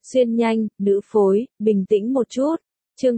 Xuyên nhanh, nữ phối, bình tĩnh một chút. Chương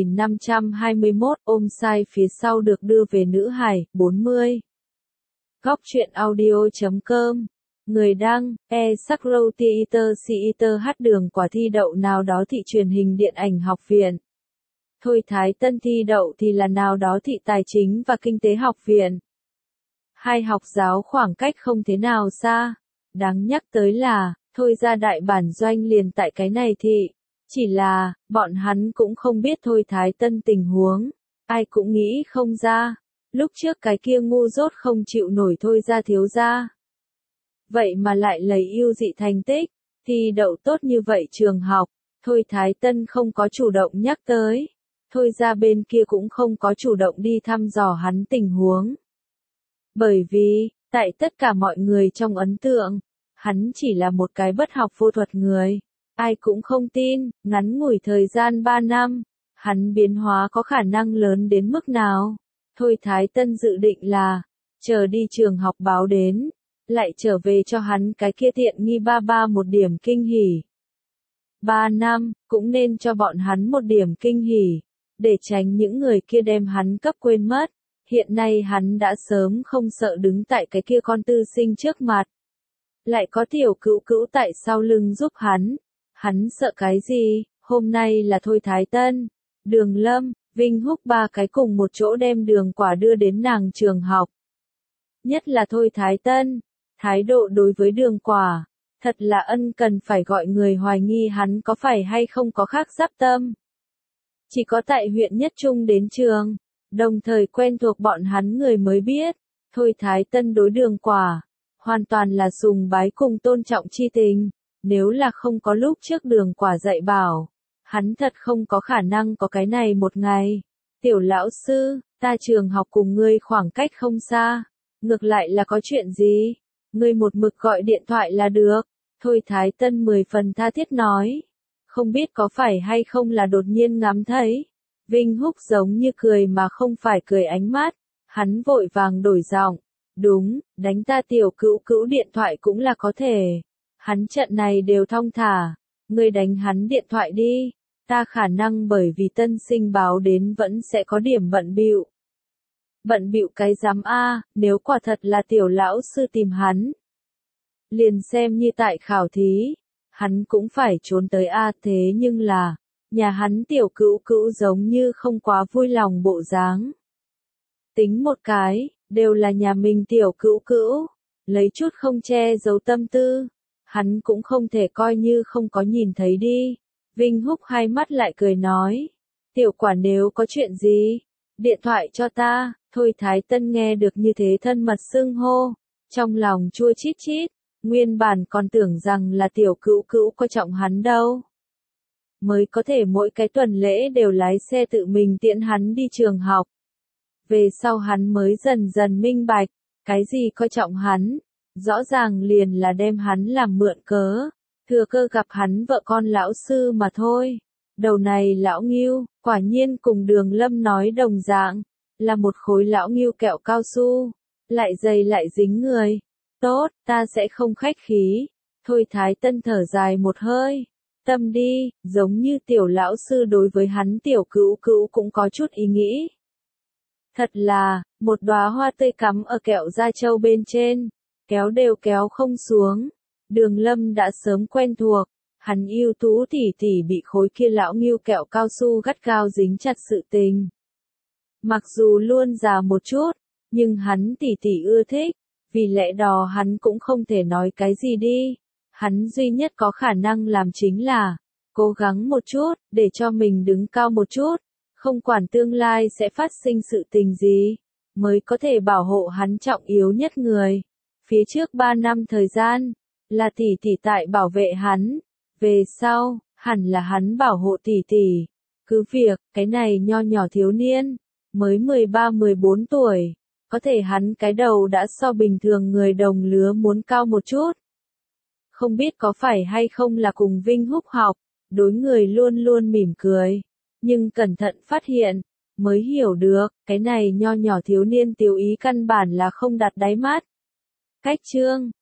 2521, ôm sai phía sau được đưa về nữ hải, 40. Góc truyện audio.com. Người đăng, Sakrow Theater hát đường quả thi đậu nào đó thị truyền hình điện ảnh học viện. Thôi Thái Tân thi đậu thì là nào đó thị tài chính và kinh tế học viện. Hai học giáo khoảng cách không thế nào xa. Đáng nhắc tới là, Thôi ra đại bản doanh liền tại cái này thị. Chỉ là, bọn hắn cũng không biết Thôi Thái Tân tình huống. Ai cũng nghĩ không ra. Lúc trước cái kia ngu dốt không chịu nổi Thôi ra thiếu ra. Vậy mà lại lấy ưu dị thành tích, thi đậu tốt như vậy trường học. Thôi Thái Tân không có chủ động nhắc tới. Thôi ra bên kia cũng không có chủ động đi thăm dò hắn tình huống. Bởi vì, tại tất cả mọi người trong ấn tượng, hắn chỉ là một cái bất học vô thuật người. Ai cũng không tin, ngắn ngủi thời gian 3 năm, hắn biến hóa có khả năng lớn đến mức nào. Thôi Thái Tân dự định là, chờ đi trường học báo đến, lại trở về cho hắn cái kia tiện nghi ba một điểm kinh hỉ. 3 năm, cũng nên cho bọn hắn một điểm kinh hỉ, để tránh những người kia đem hắn cấp quên mất. Hiện nay hắn đã sớm không sợ đứng tại cái kia con tư sinh trước mặt. Lại có tiểu cữu cữu tại sau lưng giúp hắn. Hắn sợ cái gì? Hôm nay là Thôi Thái Tân, Đường Lâm, Vinh Húc ba cái cùng một chỗ đem đường quả đưa đến nàng trường học. Nhất là Thôi Thái Tân, thái độ đối với đường quả, thật là ân cần phải gọi người hoài nghi hắn có phải hay không có khác giáp tâm. Chỉ có tại huyện Nhất Trung đến trường, đồng thời quen thuộc bọn hắn người mới biết, Thôi Thái Tân đối đường quả, hoàn toàn là sùng bái cùng tôn trọng chi tình. Nếu là không có lúc trước đường quả dạy bảo, hắn thật không có khả năng có cái này một ngày. Tiểu lão sư, ta trường học cùng ngươi khoảng cách không xa, ngược lại là có chuyện gì? Ngươi một mực gọi điện thoại là được. Thôi Thái Tân 10 phần tha thiết nói. Không biết có phải hay không là đột nhiên ngắm thấy. Vinh Húc giống như cười mà không phải cười ánh mắt. Hắn vội vàng đổi giọng. Đúng, đánh ta tiểu cữu cữu điện thoại cũng là có thể. Hắn trận này đều thong thả. Ngươi đánh hắn điện thoại đi. Ta khả năng bởi vì tân sinh báo đến vẫn sẽ có điểm bận bịu. Bận bịu cái giám a, nếu quả thật là tiểu lão sư tìm hắn. Liền xem như tại khảo thí, hắn cũng phải trốn tới a, thế nhưng là, nhà hắn tiểu cữu cữu giống như không quá vui lòng bộ dáng. Tính một cái, đều là nhà mình tiểu cữu cữu, lấy chút không che giấu tâm tư, hắn cũng không thể coi như không có nhìn thấy đi. Vinh Húc hai mắt lại cười nói, tiểu quả nếu có chuyện gì, điện thoại cho ta. Thôi Thái Tân nghe được như thế thân mật xưng hô, trong lòng chua chít chít, nguyên bản còn tưởng rằng là tiểu cữu cữu coi trọng hắn đâu. Mới có thể mỗi cái tuần lễ đều lái xe tự mình tiễn hắn đi trường học. Về sau hắn mới dần dần minh bạch, cái gì coi trọng hắn, rõ ràng liền là đem hắn làm mượn cớ, thừa cơ gặp hắn vợ con lão sư mà thôi. Đầu này lão Ngưu, quả nhiên cùng Đường Lâm nói đồng dạng, là một khối lão Ngưu kẹo cao su, lại dày lại dính người. Tốt, ta sẽ không khách khí. Thôi Thái Tân thở dài một hơi. Tâm đi, giống như tiểu lão sư đối với hắn tiểu cữu cữu cũng có chút ý nghĩ. Thật là, một đóa hoa tươi cắm ở kẹo da trâu bên trên, kéo đều kéo không xuống. Đường Lâm đã sớm quen thuộc, hắn yêu tú tỉ tỉ bị khối kia lão Ngưu kẹo cao su gắt gao dính chặt sự tình. Mặc dù luôn già một chút, nhưng hắn tỉ tỉ ưa thích, vì lẽ đó hắn cũng không thể nói cái gì đi. Hắn duy nhất có khả năng làm chính là, cố gắng một chút, để cho mình đứng cao một chút, không quản tương lai sẽ phát sinh sự tình gì, mới có thể bảo hộ hắn trọng yếu nhất người. Phía trước 3 năm thời gian, là tỷ tỷ tại bảo vệ hắn, về sau, hẳn là hắn bảo hộ tỷ tỷ. Cứ việc, cái này nho nhỏ thiếu niên, mới 13-14 tuổi, có thể hắn cái đầu đã so bình thường người đồng lứa muốn cao một chút. Không biết có phải hay không là cùng Vinh Húc học, đối người luôn luôn mỉm cười, nhưng cẩn thận phát hiện, mới hiểu được, cái này nho nhỏ thiếu niên tiểu ý căn bản là không đặt đáy mắt. Cách chương